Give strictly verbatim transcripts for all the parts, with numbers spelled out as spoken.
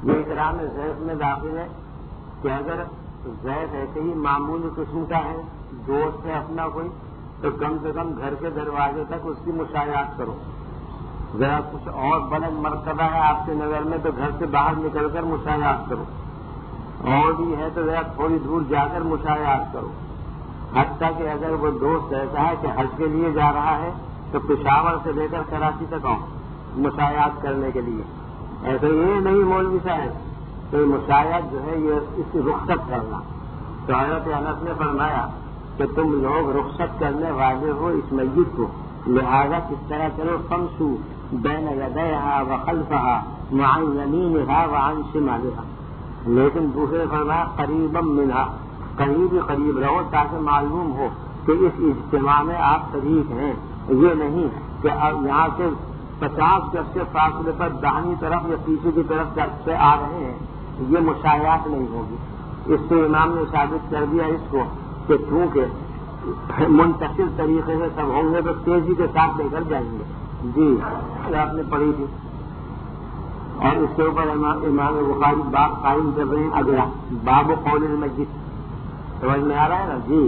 یہ اکرام ضیف میں داخل ہے کہ اگر ضیف ایسے ہی معمولی قسم کا ہے، دوست ہے اپنا کوئی، تو کم سے کم گھر کے دروازے تک اس کی مشایعت کرو. ذرا کچھ اور بلند مرتبہ ہے آپ کے نظر میں تو گھر سے باہر نکل کر مشایعت کرو، اور بھی ہے تو ذرا تھوڑی دور جا کر مشایعت کرو. حتیٰ کہ اگر وہ دوست ایسا ہے کہ حج کے لیے جا رہا ہے تو پشاور سے لے کر کراچی تک آؤ مشایعت کرنے کے لیے. ایسے یہ نہیں مولوی صاحب، تو مشایعت جو ہے یہ اس کی رخصت کرنا. تو حضرت انس نے فرمایا کہ تم لوگ رخصت کرنے والے ہو اس میت کو، لہذا کس طرح کرو، فمسو بین یدیہا وخلفہا وعن یمینہا وعن شمالہا. لیکن دوسرے فرمایا قریبا منہا، قریب قریب رہو تاکہ معلوم ہو کہ اس اجتماع میں آپ شریک ہیں. یہ نہیں کہ اب یہاں سے پچاس گز کے فاصلے پر داہنی طرف یا پیچھے کی طرف سے آ رہے ہیں، یہ مشایعت نہیں ہوگی. اس سے امام نے ثابت کر دیا اس کو کہ چونکہ منتقل طریقے سے سب ہوں گے تو تیزی کے ساتھ لے کر جائیں گے. جی آپ نے پڑھی تھی. اور اس کے اوپر امام بخاری باب قائم کر رہے ہیں اگلا، باب قول المسجد. سمجھ میں آ رہا ہے نا؟ جی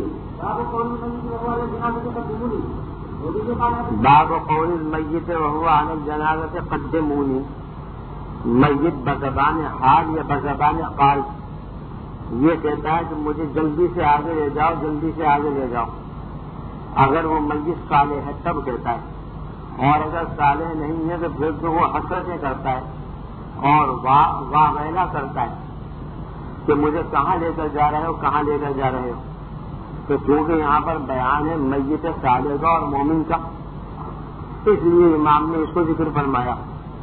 باب قول المیت وهو عن الجنازہ قدمونی. میت بزبان حال یا بزبان قال یہ کہتا ہے کہ مجھے جلدی سے آگے لے جاؤ، جلدی سے آگے لے جاؤ. اگر وہ میت صالح ہے تب کہتا ہے، اور اگر صالح نہیں ہے تو پھر تو وہ حسرتیں کرتا ہے اور واہ واہ ویلا کرتا ہے کہ مجھے کہاں لے کر جا رہے ہو، کہاں لے کر جا رہے ہو. تو کیونکہ یہاں پر بیان ہے میت صالح کا اور مومن کا، اس لیے امام نے اس کو ذکر فرمایا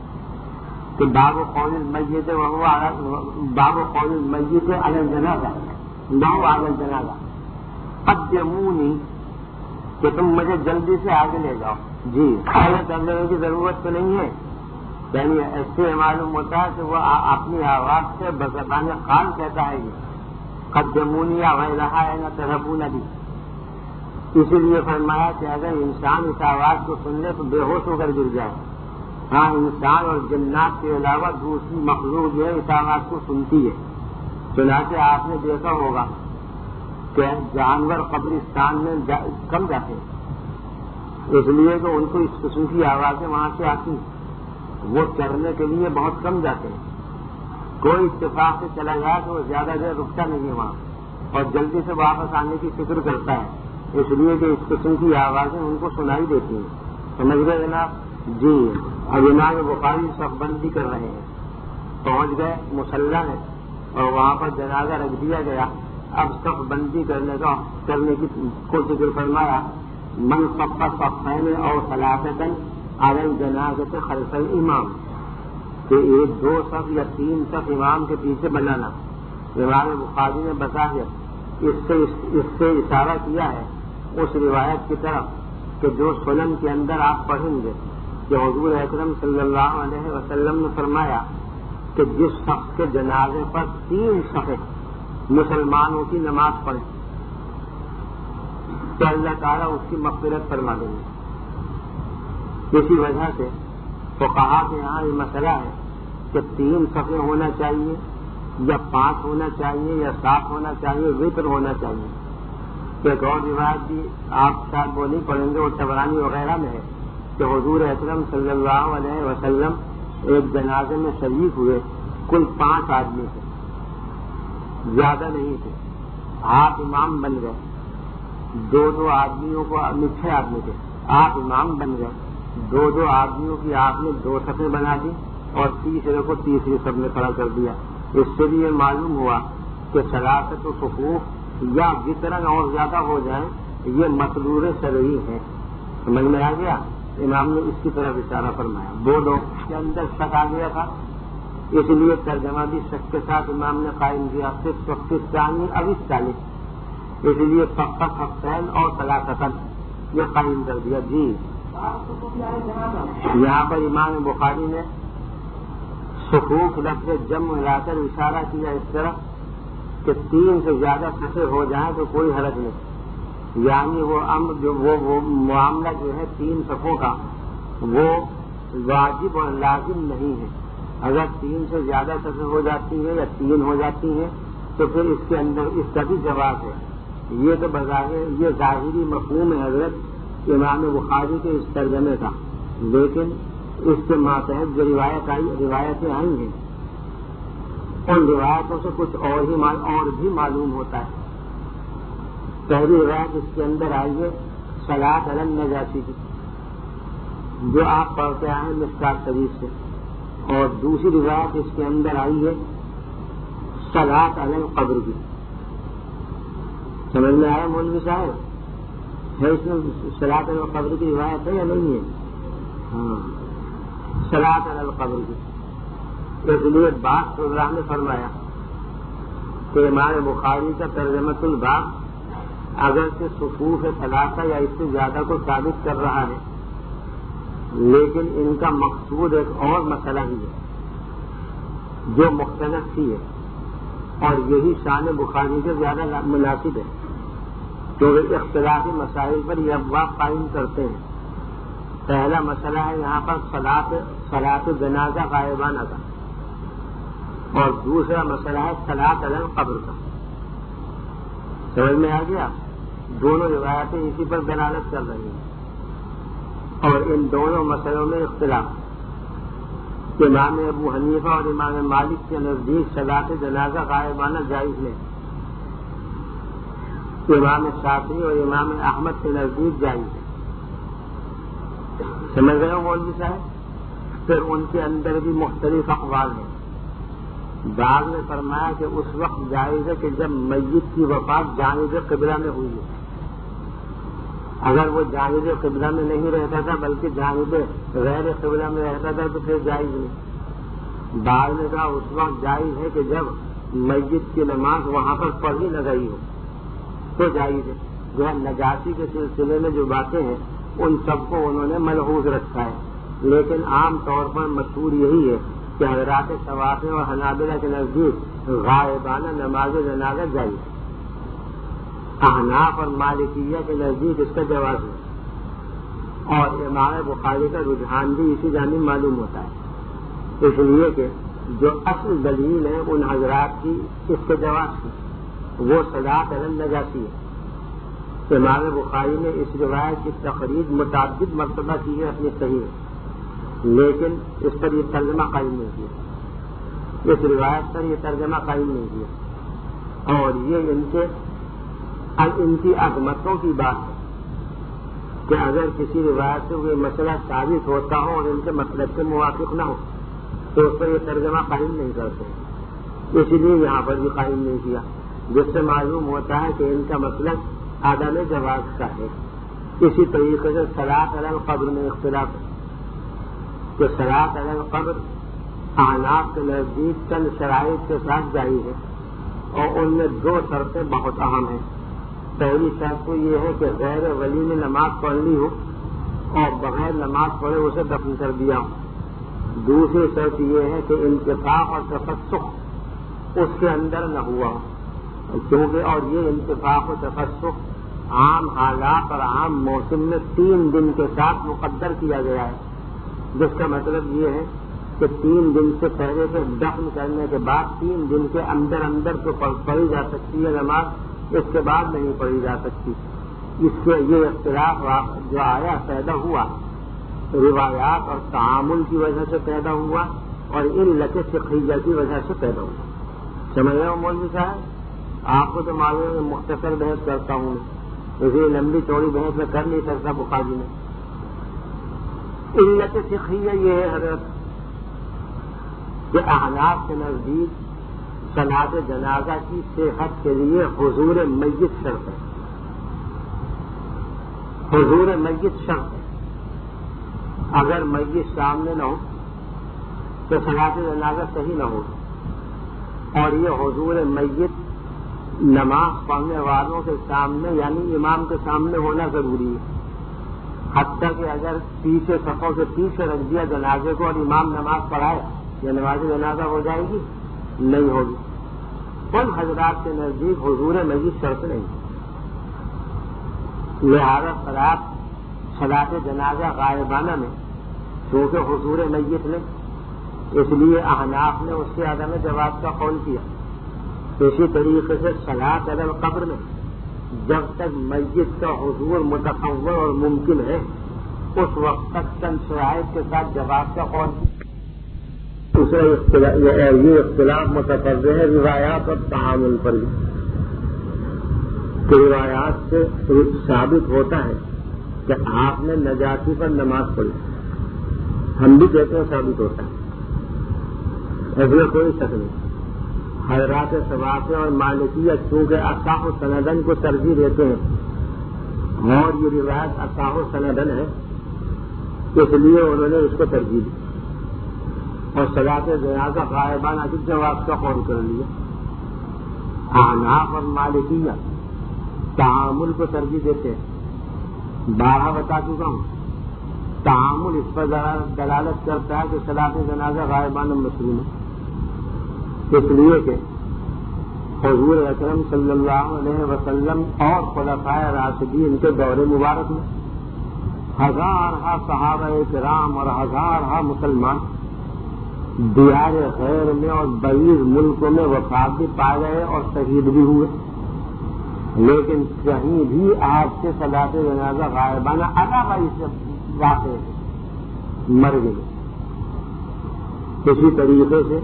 کہ باب قول المیت وهو باب قول المیت علی الجنازہ نو علی الجنازہ قدمونی، کہ تم مجھے جلدی سے آگے لے جاؤ. جی آگے کرنے کی ضرورت تو نہیں ہے، یعنی ایسے معلوم ہوتا ہے کہ وہ اپنی آواز سے بزبان قال کہتا ہے یہ قدمونی یا غیرہا ہے نہ ترہبون بھی. اسی لیے فرمایا کہ اگر انسان اس آواز کو سن لے تو بے ہوش ہو کر گر جائے. ہاں انسان اور جنات کے علاوہ دوسری مخلوق جو ہے اس آواز کو سنتی ہے. چنانچہ آپ نے دیکھا ہوگا کہ جانور قبرستان میں جا کم جاتے ہیں، اس لیے کہ ان کو اس قسم کی آوازیں وہاں سے آتی ہیں. وہ چرنے کے لیے بہت کم جاتے ہیں. کوئی اتفاق سے چلا جائے تو وہ زیادہ دیر رکتا نہیں ہے وہاں اور جلدی سے واپس آنے کی فکر کرتا ہے، اس لیے کہ اس قسم کی آوازیں ان کو سنائی دیتی ہیں. سمجھ گئے جناب؟ جی اب امام بخاری صف بندی کر رہے ہیں، پہنچ گئے مصلی میں اور وہاں پر جنازہ رکھ دیا گیا. اب صف بندی کرنے کا کرنے کی کو ذکر فرمایا. من صف صفین اور ثلاثۃ علی الجنازۃ خلف الامام، کہ ایک دو صف یا تین صف امام کے پیچھے بنانا. امام بخاری نے بتایا اس سے اس سے اشارہ کیا ہے اس روایت کی طرف کہ جو سنن کے اندر آپ پڑھیں گے کہ حضور اکرم صلی اللہ علیہ وسلم نے فرمایا کہ جس شخص کے جنازے پر تین صف مسلمانوں کی نماز پڑھیں تو اللہ تعالیٰ اس کی مغفرت فرما دیں گے. اسی وجہ سے تو کہا کہ یہاں یہ مسئلہ ہے کہ تین صفیں ہونا چاہیے یا پانچ ہونا چاہیے یا سات ہونا چاہیے، وتر ہونا چاہیے. ایک اور روایت بھی آپ شاید وہ نہیں پڑھیں گے، وہ طبرانی وغیرہ میں ہے کہ حضور اکرم صلی اللہ علیہ وسلم ایک جنازے میں شریک ہوئے، کل پانچ آدمی تھے، زیادہ نہیں تھے. آپ امام بن گئے، دو دو آدمیوں کو چھ آدمی تھے، آپ امام بن گئے، دو دو آدمیوں کی آپ نے دو صفیں بنا دی اور تیسرے کو تیسری صف میں کھڑا کر دیا. اس سے بھی یہ معلوم ہوا کہ ثلاثت و صفوف یا وطرن اور زیادہ ہو جائیں یہ مطلوب شرعی ہیں. سمجھ میں آ گیا؟ امام نے اس کی طرف اشارہ فرمایا. بولو کے اندر شک آ گیا تھا، اس لیے ترجمہ بھی شک کے ساتھ امام نے قائم کیا. صرف وقت ثانی اویس چالیس، اس لیے فقط حسین اور ثلاثتن یہ قائم کر دیا. جی یہاں پر امام بخاری نے صفوف لفظ جمع لا کر اشارہ کیا اس طرح کہ تین سے زیادہ صفیں ہو جائیں تو کوئی حرج نہیں. یعنی وہ امر جو وہ, وہ معاملہ جو ہے تین صفوں کا وہ واجب اور لازم نہیں ہے، اگر تین سے زیادہ سطح ہو جاتی ہے یا تین ہو جاتی ہیں تو پھر اس کے اندر اس کا بھی جواز ہے. یہ تو بظاہر یہ ظاہری مفہوم ہے حضرت امام بخاری کے اس ترجمے کا، لیکن اس کے ماتحت جو روایت آئی روایتیں آئی ہیں ان روایتوں سے کچھ اور ہی اور بھی معلوم ہوتا ہے. پہلی روایت اس کے اندر آئی ہے صلاۃ علی النجاشی کی، جو آپ پڑھتے آئے ہیں مشکات شریف سے، اور دوسری روایت اس کے اندر آئی ہے صلاۃ علی القبر کی. سمجھ میں آیا مولوی صاحب؟ ہے اس میں صلاۃ علی القبر کی روایت ہے یا نہیں ہے؟ ہاں، صلاۃ علی القبر کی. اس لیے بات سلرا نے فرمایا کہ امام بخاری کا ترجمۃ الباب اگرچہ صفوف ثلاثہ یا اس سے زیادہ کو ثابت کر رہا ہے، لیکن ان کا مقصود ایک اور مسئلہ ہی ہے جو مختلف ہی ہے، اور یہی شان بخاری سے زیادہ مناسب ہے، کیونکہ اختلافی مسائل پر یہ ابواب قائم کرتے ہیں. پہلا مسئلہ ہے یہاں پر صلاۃ صلاۃ جنازہ غائبانہ کا، اور دوسرا مسئلہ ہے صلاۃ علی القبر کا. سمجھ میں آ گیا؟ دونوں روایتیں اسی پر دلالت کر رہی ہیں، اور ان دونوں مسئلوں میں اختلاف. امام ابو حنیفہ اور امام مالک کے نزدیک صلاۃ جنازہ غائبانہ جائز ہے، امام شافعی اور امام احمد کے نزدیک جائز ہے. سمجھ گئے ہو مولوی صاحب؟ پھر ان کے اندر بھی مختلف اقوال ہیں. بعض نے فرمایا کہ اس وقت جائز ہے کہ جب میت کی وفات جانب قبلہ میں ہوئی ہے. اگر وہ جانب قبلہ میں نہیں رہتا تھا بلکہ جانب غیر قبلہ میں رہتا تھا تو پھر جائز نہیں. بعض نے کہا اس وقت جائز ہے کہ جب میت کی نماز وہاں پر پڑھی نہ گئی ہو تو جائز ہے. جو ہے نجاشی کے سلسلے میں جو باتیں ہیں ان سب کو انہوں نے ملحوظ رکھا ہے، لیکن عام طور پر مشہور یہی ہے کہ حضرات شوافی اور حنابلہ کے نزدیک غائبانہ نماز جنازہ جائز ہے. احناف اور مالکیہ کے نزدیک اس کا جواز ہے، اور امام بخاری کا رجحان بھی اسی جانب معلوم ہوتا ہے، اس لیے کہ جو اصل دلیل ہے ان حضرات کی اس کے جواز کی وہ صلاۃ علی النجاشی ہے. امام بخاری نے اس روایت کی تخریج متعدد مرتبہ کی ہے اپنی صحیح، لیکن اس پر یہ ترجمہ قائم نہیں کیا، اس روایت پر یہ ترجمہ قائم نہیں کیا. اور یہ ان کے ان کی عظمتوں کی بات ہے کہ اگر کسی روایت سے کوئی مسئلہ ثابت ہوتا ہو اور ان کے مطلب سے موافق نہ ہو تو اس پر یہ ترجمہ قائم نہیں کرتے، اس لیے یہاں پر بھی قائم نہیں کیا، جس سے معلوم ہوتا ہے کہ ان کا مسلک عدم جواز کا ہے. اسی طریقے سے صلاۃ علی القبر میں اختلاف ہے کہ صلاۃ علی القبر احناف کے نزدیک چند شرائط کے ساتھ جائز ہے، اور ان میں دو شرطیں بہت اہم ہیں. پہلی شرط تو یہ ہے کہ غیر ولی نے نماز پڑھ لی ہو اور بغیر نماز پڑھے اسے دفن کر دیا ہو. دوسری شرط یہ ہے کہ انتفاق اور تفسخ اس کے اندر نہ ہوا ہو، کیونکہ اور یہ انتفاق و تفسخ عام حالات اور عام موسم میں تین دن کے ساتھ مقدر کیا گیا ہے، جس کا مطلب یہ ہے کہ تین دن سے پہلے سے دفن کرنے کے بعد تین دن کے اندر اندر تو پڑھی جا سکتی ہے نماز، اس کے بعد نہیں پڑھی جا سکتی. اس سے یہ اختلاف جو آیا پیدا ہوا روایات اور تعامل کی وجہ سے پیدا ہوا اور علت فقہیہ کی وجہ سے پیدا ہوا. سمجھ رہے ہو مولوی صاحب؟ آپ کو تو معلوم ہے مختصر بحث کرتا ہوں میں، اسی لمبی چوڑی بحث میں کر نہیں سکتا بخاری میں. علت فقہیہ یہ ہے حضرت کہ احناف کے نزدیک صلاۃ جنازہ کی صحت کے لیے حضور میت شرط ہے. حضور میت شرط ہے. اگر میت سامنے نہ ہو تو صلاۃ جنازہ صحیح نہ ہو. اور یہ حضور میت نماز پڑھنے والوں کے سامنے یعنی امام کے سامنے ہونا ضروری ہے. حتیٰ کہ اگر پیچھے صفوں سے پیچھے رکھ دیا جنازے کو اور امام نماز پڑھائے یا نماز جنازہ ہو جائے گی؟ نہیں ہوگی. ان حضرات کے نزدیک حضور میت شرط نہیں. لہذا صلاۃ صلاۃ جنازہ غائبانہ میں چونکہ حضور میت نے اس لیے احناف نے اس سے عدم جواز کا قول کیا. اسی طریقے سے صلاۃ علی القبر میں جب تک میت کا حضور متصور اور ممکن ہے اس وقت تک چند شرائط کے ساتھ جواز کا قول کیا. دوسرا یہ اختلاف متفرع ہے روایات اور تعامل پر بھی. کہ روایات سے ثابت ہوتا ہے کہ آپ نے نجاشی پر نماز پڑھی. ہم بھی کہتے ہیں ثابت ہوتا ہے, ایسے کوئی شک نہیں. حضرات ثوابِ اور مالکیہ چونکہ اصح سندن کو ترجیح دیتے ہیں اور یہ روایت اصح سندن ہے اس لیے انہوں نے اس کو ترجیح دی اور صلاۃ جنازہ غائبانہ کی جواز کا قول کر لیا. احناف اور مالکیہ تعامل کو ترجیح دیتے ہیں. بارہ بتا چکا ہوں, تعامل اس پر دلالت کرتا ہے کہ صلاۃ جنازہ غائبانہ مشروع ہے, اس لیے کہ حضور اکرم صلی اللہ علیہ وسلم اور خلفائے راشدین کے دور مبارک میں ہزارہ صحابہ کرام اور ہزارہ مسلمان دیار غیر میں اور بعید ملکوں میں وفات بھی پائے گئے اور شہید بھی ہوئے, لیکن کہیں بھی آپ سے صلاۃ جنازہ غائبانہ علاوہ سے واقع مر گئے. اسی طریقے سے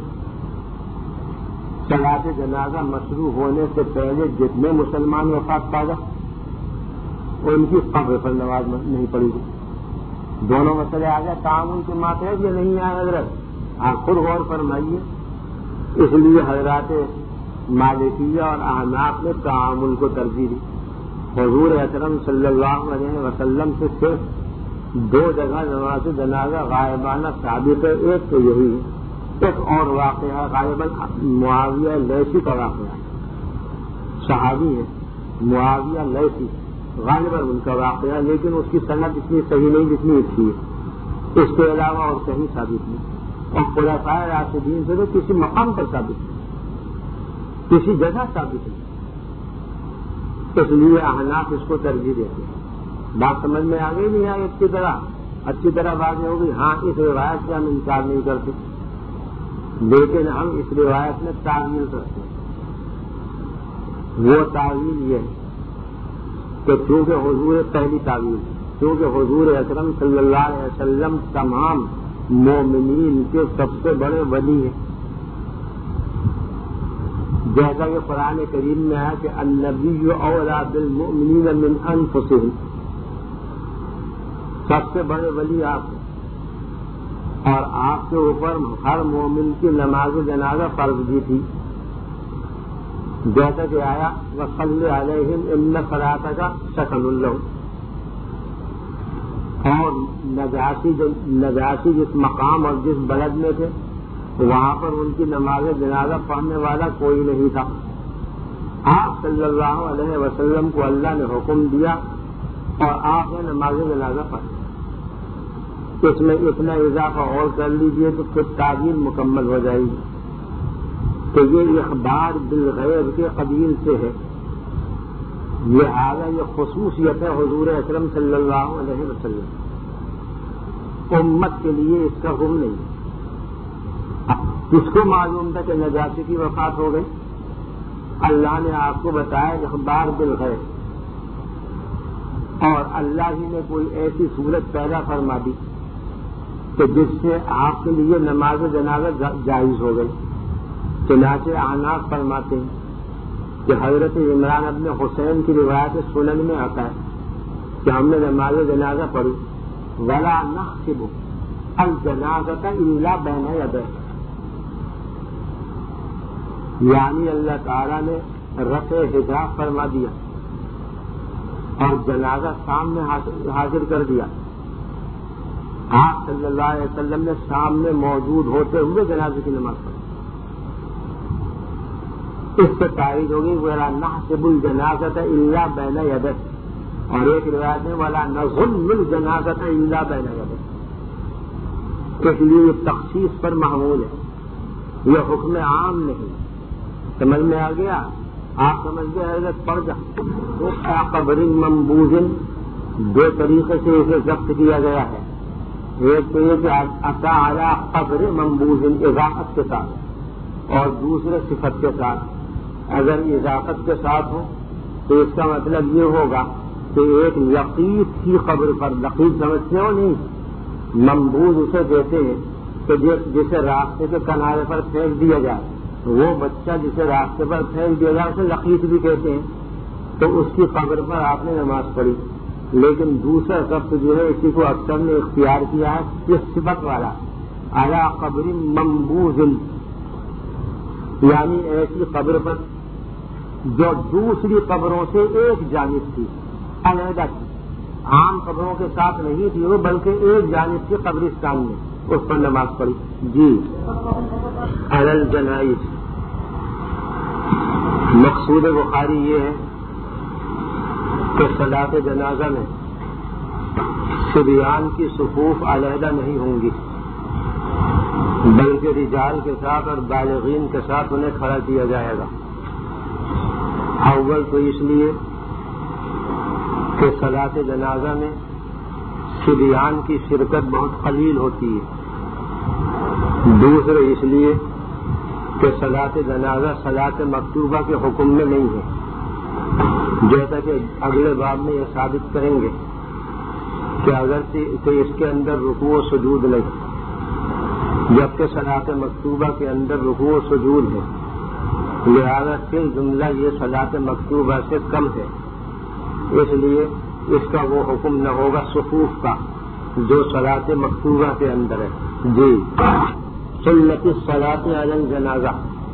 صلاۃ جنازہ مشروع ہونے سے پہلے جتنے مسلمان وفات پا گئے ان کی قبر پر نماز نہیں پڑی گئی. دونوں مسئلے آ گئے تعامل کے ماتحت یہ نہیں آئے حضرت, آپ خود غور فرمائیے. اس لیے حضرات مالکیہ اور احناف نے تعامل کو ترجیح دی. حضور اکرم صلی اللہ علیہ وسلم سے صرف دو جگہ نماز جنازہ غائبانہ ثابت ہے, ایک تو یہی ہے, ایک اور واقعہ غالباً معاویہ لیثی کا واقعہ ہے. صحابی ہے معاویہ لیثی, غالباً ان کا واقعہ, لیکن اس کی سند اتنی صحیح نہیں جتنی اچھی ہے. اس کے علاوہ اور کہیں ثابت نہیں, اور خلفائے راشدین سے تو کسی مقام پر ثابت نہیں, کسی جگہ ثابت نہیں. اس لیے احناف اس کو ترجیح دیتے ہیں. بات سمجھ میں آ گئی نہیں آئی اچھی طرح اچھی طرح بات ہو گئی. ہاں اس روایت سے ہم انکار نہیں کرتے, لیکن ہم اس روایت میں تعویل کرتے ہیں. وہ تعویل یہ ہے کہ چونکہ حضور پہلی تعویل چونکہ حضور اکرم صلی اللہ علیہ وسلم تمام مومنین کے سب سے بڑے ولی ہیں, جیسا کہ قرآن کریم میں ہے کہ النبی اولیٰ بالمؤمنین من انفسہم, سب سے بڑے ولی آپ ہیں اور آپ کے اوپر ہر مومن کی نماز جنازہ فرض بھی تھی, جیسا کہ آیا وصلی علیہم ان صلاتک سکن لہم. اور نجاشی جو نجاشی جس مقام اور جس بلد میں تھے وہاں پر ان کی نماز جنازہ پڑھنے والا کوئی نہیں تھا. آپ صلی اللہ علیہ وسلم کو اللہ نے حکم دیا اور آپ نے نماز جنازہ پڑھی. اس میں اتنا اضافہ اور کر لیجئے تو پھر تعبیر مکمل ہو جائے گی کہ یہ اخبار بالغیب کے قبیل سے ہے. یہ اعلیٰ یہ خصوصیت ہے حضور اکرم صلی اللہ علیہ وسلم. امت کے لیے اس کا حکم نہیں. کس کو معلوم تھا کہ نجاشی کی وفات ہو گئی؟ اللہ نے آپ کو بتایا اخبار بالغیب, اور اللہ ہی نے کوئی ایسی صورت پیدا فرما دی کہ جس سے آپ کے لیے نماز جنازہ جائز ہو گئی. چنانچہ احناف فرماتے ہیں کہ حضرت عمران ابن حسین کی روایت سنن میں آتا ہے کہ ہم نے نماز جنازہ پڑھی ولا نحسب الجنازۃ الا بین یدیہ, یعنی اللہ تعالیٰ نے رفع حجاب فرما دیا اور جنازہ سامنے حاضر کر دیا. آپ صلی اللہ علیہ وسلم نے سامنے موجود ہوتے ہوئے جنازے کی نماز پڑھی. اس سے تائید ہوگی ولا نحسب الجنازۃ الا بین یدیہ, اور ایک روایت میں ولا نظن الجنازۃ الا بین یدیہ. اس لیے یہ تخصیص پر محمول ہے, یہ حکم عام نہیں. سمجھ میں آ گیا؟ آپ سمجھ گئے حضرت پڑھ جا. قبر منبوذ دو طریقے سے اسے ضبط کیا گیا ہے. ایک تو یہ کہ اتا علی قبر منبوذ اضافت کے ساتھ، اور دوسرے صفت کے ساتھ۔ اگر اضافت کے ساتھ ہو تو اس کا مطلب یہ ہوگا کہ ایک لقیط کی قبر پر، لقیط سمجھتے ہو نہیں، منبوذ اسے کہتے ہیں کہ جسے راستے کے کنارے پر پھینک دیا جائے، وہ بچہ جسے راستے پر پھینک دیا جائے اسے لقیط بھی کہتے ہیں، تو اس کی قبر پر آپ نے نماز پڑھی۔ لیکن دوسرا لفظ جو ہے اسی کو اکثر نے اختیار کیا ہے، یہ صفت والا، علی قبر منبوذ، یعنی ایسی قبر پر جو دوسری قبروں سے ایک جانب تھی، علیحدہ تھی، عام قبروں کے ساتھ نہیں تھی وہ، بلکہ ایک جانب تھی قبرستان میں، اس پر نماز پڑھی۔ جی علی الجنائز، مقصود بخاری یہ ہے کہ صلاۃ جنازہ میں صبیان کی صفوف علیحدہ نہیں ہوں گی، بلکہ رجال کے ساتھ اور بالغین کے ساتھ انہیں کھڑا کیا جائے گا۔ اول تو اس لیے کہ صلاۃ جنازہ میں صبیان کی شرکت بہت قلیل ہوتی ہے، دوسرے اس لیے کہ صلاۃ جنازہ صلاۃ مکتوبہ کے حکم میں نہیں ہے، جیسا کہ اگلے باب میں یہ ثابت کریں گے کہ اگر کہ اس کے اندر رکوع و سجود نہیں، جبکہ صلاۃ مکتوبہ کے اندر رکوع و سجود ہے، لہذا پھر جملہ یہ صلاۃ مکتوبہ سے کم ہے، اس لیے اس کا وہ حکم نہ ہوگا صفوف کا جو صلاۃ مکتوبہ کے اندر ہے۔ جی سنت الصلاۃ علی الجنازہ،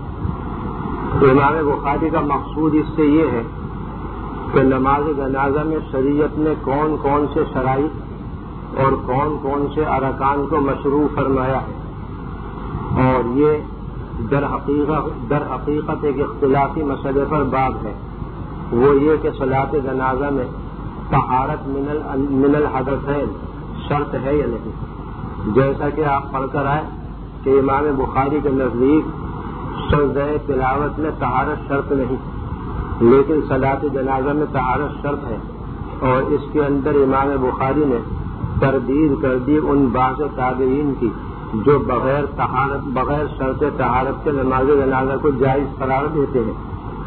امام بخاری کا مقصود اس سے یہ ہے کہ نماز جنازہ میں شریعت نے کون کون سے شرائط اور کون کون سے ارکان کو مشروع فرمایا ہے، اور یہ در حقیقت در حقیقت ایک اختلافی مسئلے پر باب ہے، وہ یہ کہ صلاۃ جنازہ میں طہارت من الحدثین شرط ہے یا نہیں۔ جیسا کہ آپ پڑھ کر آئے کہ امام بخاری کے نزدیک سجدہ تلاوت میں طہارت شرط نہیں، لیکن صلاۃ جنازہ میں طہارت شرط ہے، اور اس کے اندر امام بخاری نے تردید کر دی ان بعض تابعین کی جو بغیر طہارت بغیر شرط طہارت کے نماز جنازہ کو جائز قرار دیتے ہیں۔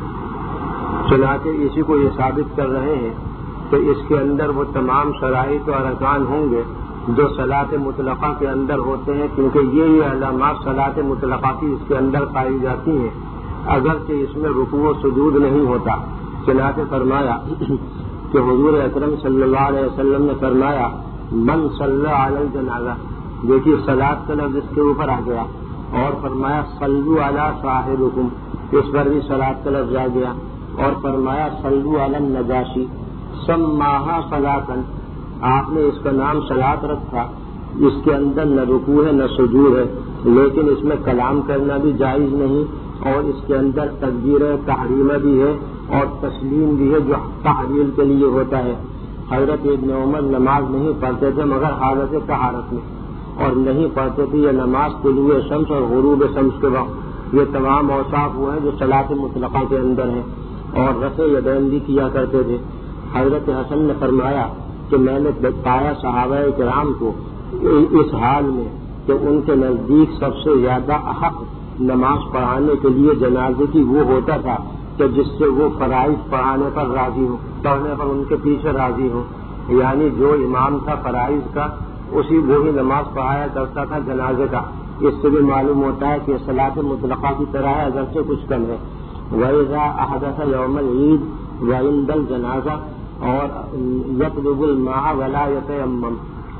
چنانچہ اسی کو یہ ثابت کر رہے ہیں کہ اس کے اندر وہ تمام شرائط و ارکان ہوں گے جو صلاۃ مطلقہ کے اندر ہوتے ہیں، کیونکہ یہ یہ علامات صلاۃ مطلقہ کی اس کے اندر پائی جاتی ہیں، اگرچہ اس میں رکوع و سجود نہیں ہوتا۔ چنانچہ فرمایا کہ حضور اکرم صلی اللہ علیہ وسلم نے فرمایا من صلی علی الجنازہ، دیکھیے صلاۃ کا لفظ اس کے اوپر آ گیا، اور فرمایا صلو علی صاحبکم، اس پر بھی صلاۃ کا لفظ آ گیا، اور فرمایا صلو علی النجاشی سماہا صلاۃً، آپ نے اس کا نام صلاۃ رکھا، اس کے اندر نہ رکوع ہے نہ سجود ہے، لیکن اس میں کلام کرنا بھی جائز نہیں، اور اس کے اندر تکبیر تحریمہ بھی ہے اور تسلیم بھی ہے جو تحلیل کے لیے ہوتا ہے۔ حضرت ابن عمر نماز نہیں پڑھتے تھے مگر حالت طہارت میں، اور نہیں پڑھتے تھے یہ نماز طلوع شمس اور غروب شمس کے وقت، یہ تمام اوصاف وہ ہیں جو صلاۃ مطلقہ کے اندر ہیں، اور رفع یدین بھی کیا کرتے تھے۔ حضرت حسن نے فرمایا کہ میں نے پایا صحابہ کرام کو اس حال میں کہ ان کے نزدیک سب سے زیادہ حق نماز پڑھانے کے لیے جنازے کی وہ ہوتا تھا کہ جس سے وہ فرائض پڑھانے پر راضی ہو، پڑھنے پر ان کے پیچھے راضی ہو، یعنی جو امام تھا فرائض کا اسی وہی نماز پڑھایا کرتا تھا جنازے کا۔ اس سے بھی معلوم ہوتا ہے کہ صلاۃ مطلقہ کی طرح ہے اگرچہ کچھ کم ہے۔ وَإِذَا أَحْدَثَ يَوْمَ الْعِيدِ وَعِندَ الْجَنَازَةِ، اور يَطْلُبُ الْمَاءَ وَلَا يَتَيَمَّمُ،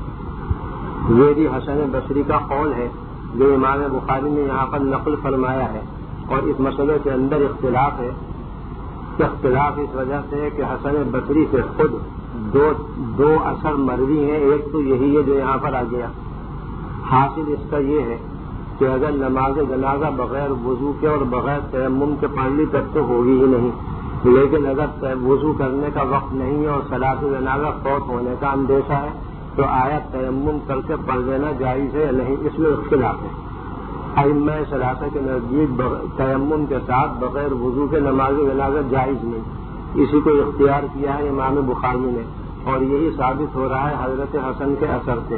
یہ بھی حسن بصری کا قول ہے جو امام بخاری نے یہاں پر نقل فرمایا ہے، اور اس مسئلے کے اندر اختلاف ہے۔ اختلاف اس وجہ سے ہے کہ حسن بصری سے خود دو دو اثر مروی ہیں، ایک تو یہی ہے جو یہاں پر آ گیا، حاصل اس کا یہ ہے کہ اگر نماز جنازہ بغیر وضو کے اور بغیر تیمم کے پڑھ لی تب تو ہوگی ہی نہیں، لیکن اگر وضو کرنے کا وقت نہیں ہے اور صلاۃ جنازہ فوت ہونے کا اندیشہ ہے تو آیا تیمم کر کے پڑھ لینا جائز ہے یا نہیں، اس میں اختلاف ہے۔ ائمہ ثلاثہ کے نزدیک تیمم کے ساتھ بغیر وضو کے نماز جنازہ جائز نہیں، اسی کو اختیار کیا ہے امام بخاری نے، اور یہی ثابت ہو رہا ہے حضرت حسن کے اثر سے۔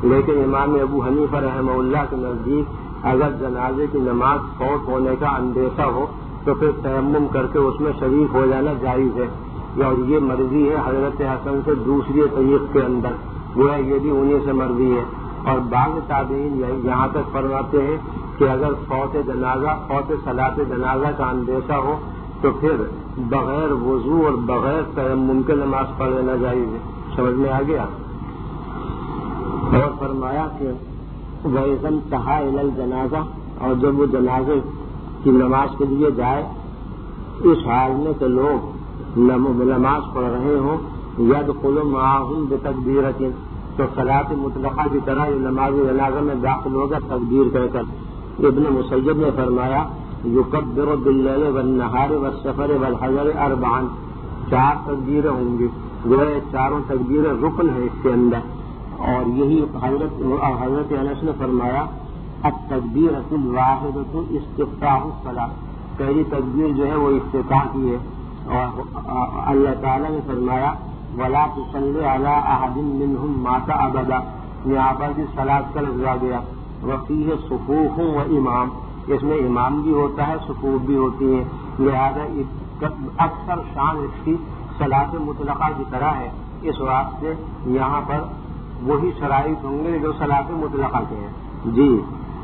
لیکن امام ابو حنیفہ رحمہ اللہ کے نزدیک اگر جنازے کی نماز فوت ہونے کا اندیشہ ہو تو پھر تیمم کر کے اس میں شریک ہو جانا جائز ہے، اور یہ مرضی ہے حضرت حسن سے دوسری طریق کے اندر، وہ ہے یہ بھی انہیں سے مرضی ہے۔ اور بعض تابعین یہاں تک فرماتے ہیں کہ اگر فوت جنازہ فوت صلاۃ جنازہ کا اندیشہ ہو تو پھر بغیر وضو اور بغیر تیمم کے نماز پڑھ لینا جائز ہے۔ سمجھ میں آ گیا؟ اور فرمایا کہ وَإِذَا انْتَهَى إِلَى الْجَنَازَةِ، اور جب وہ جنازے کی نماز کے لیے جائے اس حال میں کہ لوگ نماز پڑھ رہے ہوں، يَدْخُلُ مَعَهُمْ بِتَكْبِيرَةٍ، تو صلاۃ مطلقہ کی طرح یہ نماز جنازہ میں داخل ہوگا تکبیر کہہ کر۔ ابن مسیب نے فرمایا یکبر باللیل والنہار والسفر والحضر اربعا، چار تکبیریں ہوں گی، گویا چاروں تکبیریں رکن ہیں اس کے اندر۔ اور یہی حضرت حضرت انس نے فرمایا التکبیرۃ الواحدۃ استفتاح الصلاۃ، پہلی تکبیر جو ہے وہ افتتاح کی ہے۔ اور اللہ تعالیٰ نے فرمایا وَلَا تُصَلِّ عَلَىٰ أَحَدٍ مِّنْهُمْ مَاتَ أَبَدًا، یہاں پر بھی صلاۃ کا لفظ آ گیا۔ وَفِيهِ صُفُوفٌ وَإِمَامٌ، اس میں امام بھی ہوتا ہے، صفوف بھی ہوتی ہیں، لہذا اکثر شان اس کی صلاۃ مطلقہ کی طرح ہے، اس واسطے یہاں پر وہی شرائط ہوں گے جو صلاۃ مطلقہ کے ہیں۔ جی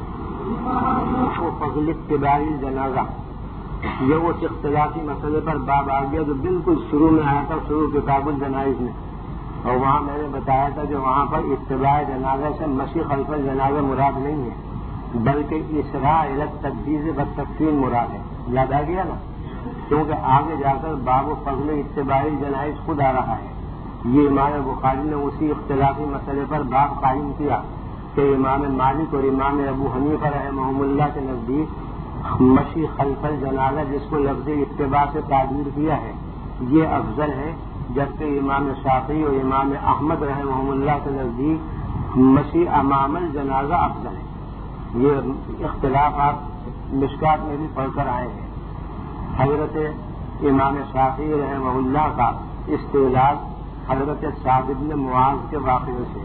فضل اتباع الجنازہ، یہ وہ اختلافی مسئلے پر باب آ گیا جو بالکل شروع میں آیا تھا، شروع کتاب الجنائز میں، اور وہاں میں نے بتایا تھا کہ وہاں پر اتباع جنازہ سے مشی خلف الجنازہ مراد نہیں ہے، بلکہ اسراء الی التجہیز والتکفین مراد ہے۔ یاد آ گیا نا؟ کیونکہ آگے جا کر باب فضل اتباع الجنائز خود آ رہا ہے۔ یہ امام بخاری نے اسی اختلافی مسئلے پر باب قائم کیا کہ امام مالک اور امام ابو حنیفہ رحمہ اللہ کے نزدیک مشی خلف الجنازہ جس کو لفظ اتباع سے تعبیر کیا ہے یہ افضل ہے، جبکہ امام شافعی اور امام احمد رحمہ اللہ کے نزدیک مشی امام الجنازہ افضل ہے۔ یہ اختلافات مشکات میں بھی پڑھ کر آئے ہیں۔ حضرت امام شافعی رحمہ اللہ کا استدلال حضرت سعد بن معاذ کے واقعے سے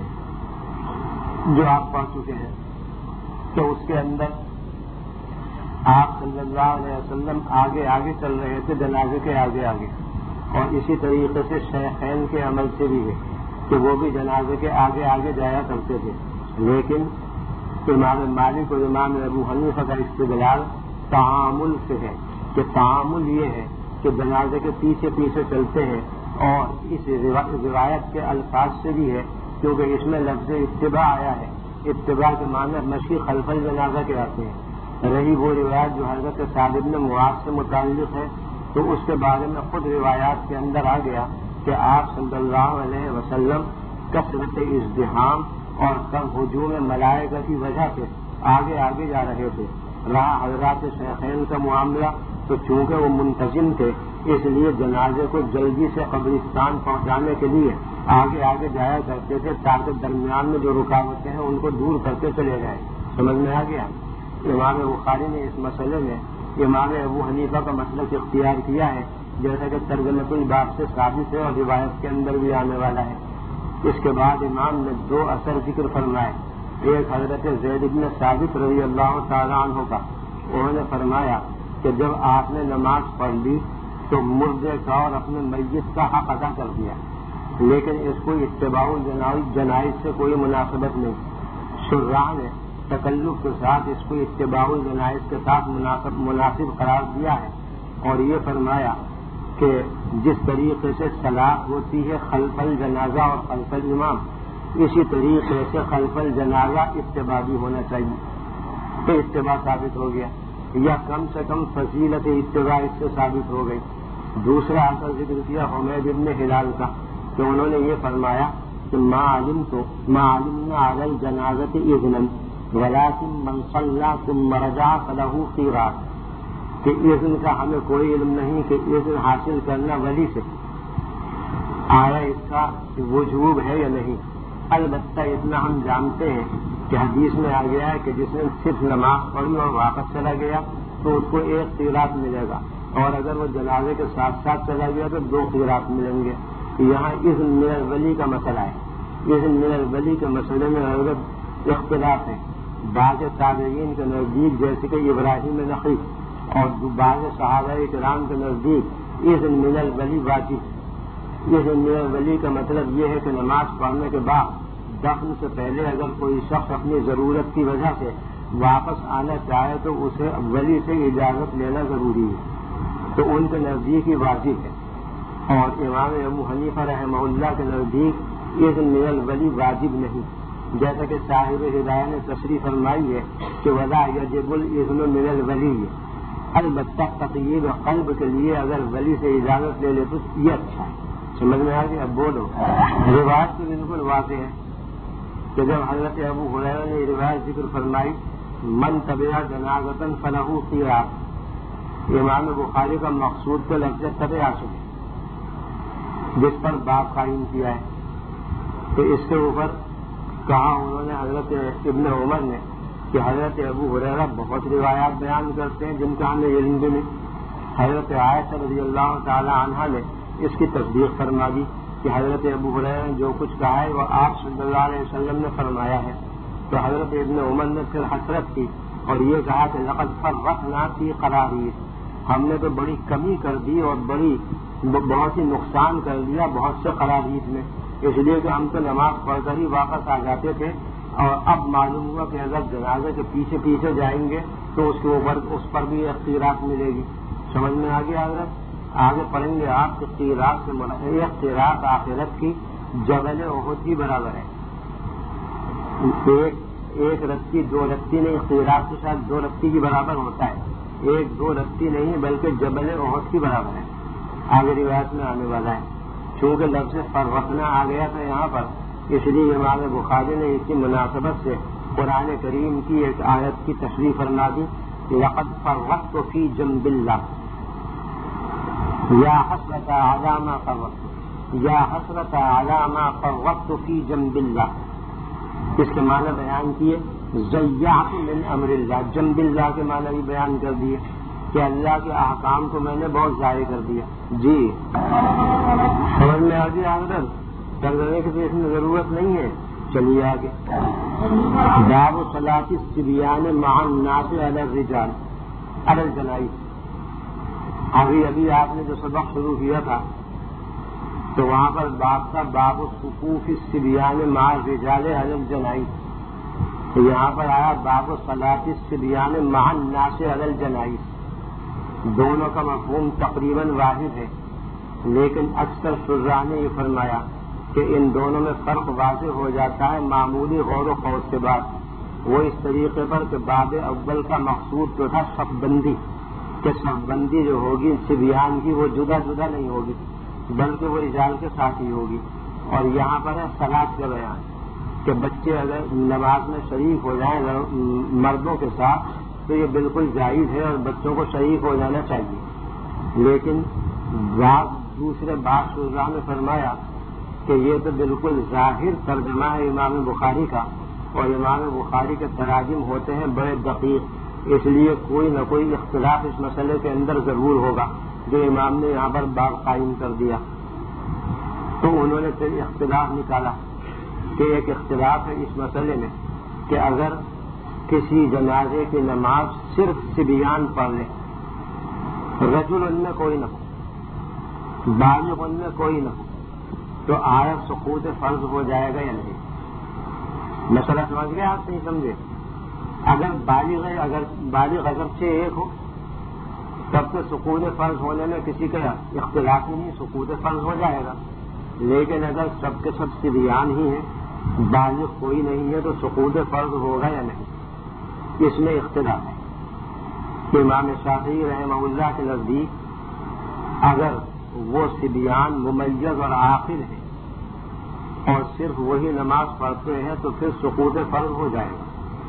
جو آپ پڑھ چکے ہیں، تو اس کے اندر آپ صلی اللہ علیہ وسلم آگے آگے چل رہے تھے جنازے کے آگے آگے، اور اسی طریقے سے شیخین کے عمل سے بھی ہے کہ وہ بھی جنازے کے آگے آگے جایا کرتے تھے، لیکن امام مالک اور امام ابو حنیفہ کا استدلال تعامل سے ہے کہ تعامل یہ ہے کہ جنازے کے پیچھے پیچھے چلتے ہیں، اور اس روایت کے الفاظ سے بھی ہے کیونکہ اس میں لفظ اتباع آیا ہے، اتباع کے معنی مشی خلف الجنازہ کے آتے ہیں۔ رہی وہ روایت جو حضرت سعد بن معاذ سے متعلق ہے تو اس کے بارے میں خود روایات کے اندر آ گیا کہ آپ صلی اللہ علیہ وسلم کثرت ازدحام اور کم ہجوم ملائکہ کی وجہ سے آگے آگے جا رہے تھے۔ رہا حضرات شیخین کا معاملہ تو چونکہ وہ منتظم تھے اس لیے جنازے کو جلدی سے قبرستان پہنچانے کے لیے آگے آگے جایا کرتے تھے تاکہ درمیان میں جو رکاوٹیں ہیں ان کو دور کرتے چلے جائیں۔ سمجھ میں آ گیا؟ امام بخاری نے اس مسئلے میں امام ابو حنیفہ کا مسلک اختیار کیا ہے، جیسا کہ ترجمۃ الباب سے ثابت ہے اور روایت کے اندر بھی آنے والا ہے۔ اس کے بعد امام نے دو اثر ذکر فرمائے، ایک حضرت زید بن ثابت رضی اللہ تعالیٰ عنہ کا، انہوں نے فرمایا کہ جب آپ نے نماز پڑھ لی تو مردے کا اور اپنے میت کا حق ادا کر دیا، لیکن اس کو اتباع الجنائز سے کوئی مناسبت نہیں۔ شراح نے تکلف کے ساتھ اس کو اتباع الجنائز کے ساتھ مناسب مناسب قرار دیا ہے، اور یہ فرمایا کہ جس طریقے سے صلاۃ ہوتی ہے خلف الجنازہ اور خلف الامام، اسی طریقے سے خلف الجنازہ اتباع بھی ہونا چاہیے، تو اتباع ثابت ہو گیا، یا کم سے کم فضیلت اتباع اس سے ثابت ہو گئی۔ دوسرا اثر ذکر کیا حمید بن ہلال کا، کہ انہوں نے یہ فرمایا کہ ما علمت ما علمنا علی الجنازۃ اذنا ولکن من صلی ثم رجع فلہ قیراط، کہ اذن کا ہمیں کوئی علم نہیں کہ اذن حاصل کرنا ولی سے آیا اس کا وجوب ہے یا نہیں، البتہ اتنا ہم جانتے ہیں کہ حدیث میں آ گیا ہے کہ جس نے صرف نماز پڑھی اور واپس چلا گیا تو اس کو ایک قیراط ملے گا، اور اگر وہ جنازے کے ساتھ ساتھ چلا گیا تو دو قیراط ملیں گے۔ یہاں اذن من الولی کا مسئلہ ہے، اس من الولی کے مسئلے میں حضرت اختلاف ہے. بعض تابعین کے نزدیک جیسے کہ ابراہیم نخعی اور بعض صحابہ کرام کے نزدیک اس من الولی واجب. اس من الولی کا مطلب یہ ہے کہ نماز پڑھنے کے بعد دفن سے پہلے اگر کوئی شخص اپنی ضرورت کی وجہ سے واپس آنا چاہے تو اسے ولی سے اجازت لینا ضروری ہے، تو ان کے نزدیک ہی واجب ہے. اور امام ابو حنیفہ رحمہ اللہ کے نزدیک اذن من الولی واجب نہیں، جیسا کہ صاحب ہدایہ نے تشریح فرمائی ہے کہ ولا یجب الاذن من الولی، البتہ تقیید قلب کے لیے اگر ولی سے اجازت لے لے تو یہ اچھا ہے. سمجھ میں آ گئی؟ اب بولو. روایت تو بالکل واضح ہے کہ جب حضرت ابو ہریرہ نے روایت ذکر فرمائی من تبع جنازۃ فلہ قیراط، امام بخاری کا مقصود تو لفظ تبع سے جس پر باب قائم کیا ہے، تو اس کے اوپر کہا انہوں نے حضرت ابن عمر نے کہ حضرت ابو ہریرہ بہت روایات بیان کرتے ہیں جن کا ہمیں علم بھی نہیں. حضرت عائشہ رضی اللہ تعالی عنہا نے اس کی تصدیق فرما دی کہ حضرت ابو ہریرہ نے جو کچھ کہا ہے وہ آپ صلی اللہ علیہ وسلم نے فرمایا ہے. تو حضرت ابن عمر نے پھر حسرت کی اور یہ کہا کہ لقد فرطنا فی قراریط، ہم نے تو بڑی کمی کر دی اور بڑی بہت ہی نقصان کر دیا بہت سے قراریط میں، اس لیے کہ ہم تو نماز پڑھ کر ہی واپس آ جاتے تھے اور اب معلوم ہوا کہ اگر جنازے کے پیچھے پیچھے جائیں گے تو اس کے اوپر اس پر بھی ایک قیراط ملے گی. سمجھ میں آ گیا حضرت؟ آگے پڑھیں گے آپ کے قیراط سے مراد ایک قیراط آخرت کی جبل احد کی برابر ہے. ایک ایک رتی دو رتی نہیں، قیراط کے ساتھ دو رتی کی برابر ہوتا ہے، ایک دو رتی نہیں بلکہ جبل احد کی برابر ہے. آگے روایت میں آنے والا ہے. چونکہ لفظ فرطنا آ گیا تھا یہاں پر، اس لیے امام بخاری نے اس کی مناسبت سے قرآن کریم کی ایک آیت کی تشریح فرما دی. لقد فرطت فی جنب اللہ یا حسرت علی ما فرطت یا حسرت علی ما فرطت فی جنب اللہ. اس کے معنی بیان کیے. ضیعت من امر اللہ، جنب اللہ کے معنی بھی بیان کر دیے کہ اللہ کے احکام کو میں نے بہت ضائع کر دیا. جی سمجھ میں آ گیا حضرت؟ ترجمے کی تو اس میں ضرورت نہیں ہے. چلیے آگے. باب صلاۃ الصبیان مع الناس علی الرجال علی الجنائز. ابھی ابھی آپ نے جو سبق شروع کیا تھا تو وہاں پر باب کا باب صفوف الصبیان مع الرجال علی الجنائز، تو یہاں پر آیا باب صلاۃ الصبیان مع الناس علی الجنائز. دونوں کا مفہوم تقریباً واحد ہے، لیکن اکثر شراح نے یہ فرمایا کہ ان دونوں میں فرق واضح ہو جاتا ہے معمولی غور و خوض کے بعد. وہ اس طریقے پر کہ باب اول کا مقصود جو تھا صف بندی، کہ صف بندی جو ہوگی صبیان کی وہ جدا جدا نہیں ہوگی بلکہ وہ رجال کے ساتھ ہی ہوگی. اور یہاں پر ہے صلاۃ کا بیان کہ بچے اگر نماز میں شریک ہو جائیں مردوں کے ساتھ تو یہ بالکل جائز ہے اور بچوں کو شریک ہو جانا چاہیے. لیکن بعض دوسرے بعض شراح نے فرمایا کہ یہ تو بالکل ظاہر ترجمہ ہے امام بخاری کا، اور امام بخاری کے تراجم ہوتے ہیں بڑے دقیق، اس لیے کوئی نہ کوئی اختلاف اس مسئلے کے اندر ضرور ہوگا جو امام نے یہاں پر باب قائم کر دیا. تو انہوں نے پھر اختلاف نکالا کہ ایک اختلاف ہے اس مسئلے میں کہ اگر کسی جنازے کی نماز صرف صبیان پڑھ لے، رجل ان میں کوئی نہ ہو، بالغ ان میں کوئی نہ ہو، تو آیا سقوط فرض ہو جائے گا یا نہیں؟ مسئلہ سمجھ گئے آپ؟ نہیں سمجھے؟ اگر بالغ اگر بالغ اگرچہ ایک ہو تب تو سقوط فرض ہونے میں کسی کا اختلاف ہی نہیں، سقوط فرض ہو جائے گا. لیکن اگر سب کے سب صبیان ہی ہیں، بالغ کوئی نہیں ہے، تو سقوط فرض ہوگا یا نہیں؟ اس میں اختلاف ہے. امام شافعی رحمہ اللہ کے نزدیک اگر وہ صبیان ممیز اور عاقل ہیں اور صرف وہی نماز پڑھتے ہیں تو پھر سقوط فرض ہو جائے گا.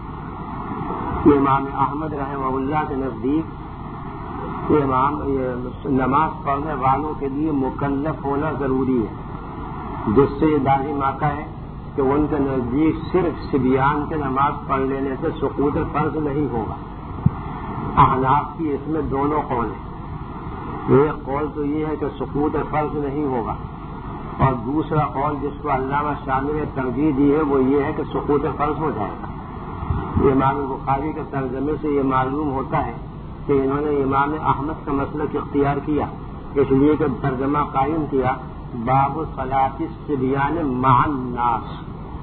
امام احمد رحمہ اللہ کے نزدیک امام نماز پڑھنے والوں کے لیے مکلف ہونا ضروری ہے، جس سے یہ داغی آتا ہے کہ ان کے نزدیک صرف صبیان کے نماز پڑھ لینے سے سقوط فرض نہیں ہوگا. احناف کی اس میں دونوں قول ہیں. ایک قول تو یہ ہے کہ سقوط فرض نہیں ہوگا، اور دوسرا قول جس کو علامہ شامی نے ترجیح دی ہے وہ یہ ہے کہ سقوط فرض ہو جائے گا. امام بخاری کے ترجمے سے یہ معلوم ہوتا ہے کہ انہوں نے امام احمد کا مسلک اختیار کیا، اس لیے کہ ترجمہ قائم کیا باب صلاۃ الصبیان مع الناس.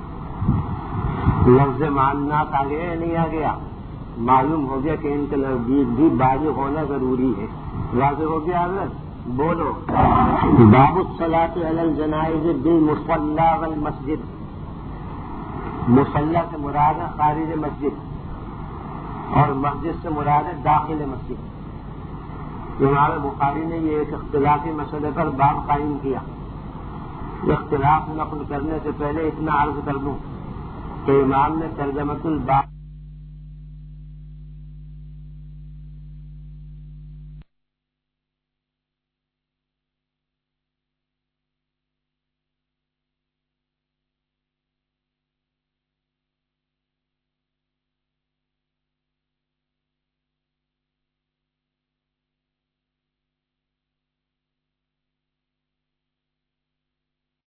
لفظ مع الناس آ گیا یا نہیں آ گیا؟ معلوم ہو گیا کہ ان کے نزدیک بھی بالغ ہونا ضروری ہے. واضح ہو گیا حضرت؟ بولو. باب الصلاۃ علی الجنائز بالمصلی والمسجد. مصلی سے مراد ہے خارج مسجد اور مسجد سے مراد ہے داخل مسجد. امام بخاری نے یہ ایک اختلافی مسئلے پر باب قائم کیا. اختلاف نقل کرنے سے پہلے اتنا عرض کر دوں کہ امام نے ترجمۃ الباب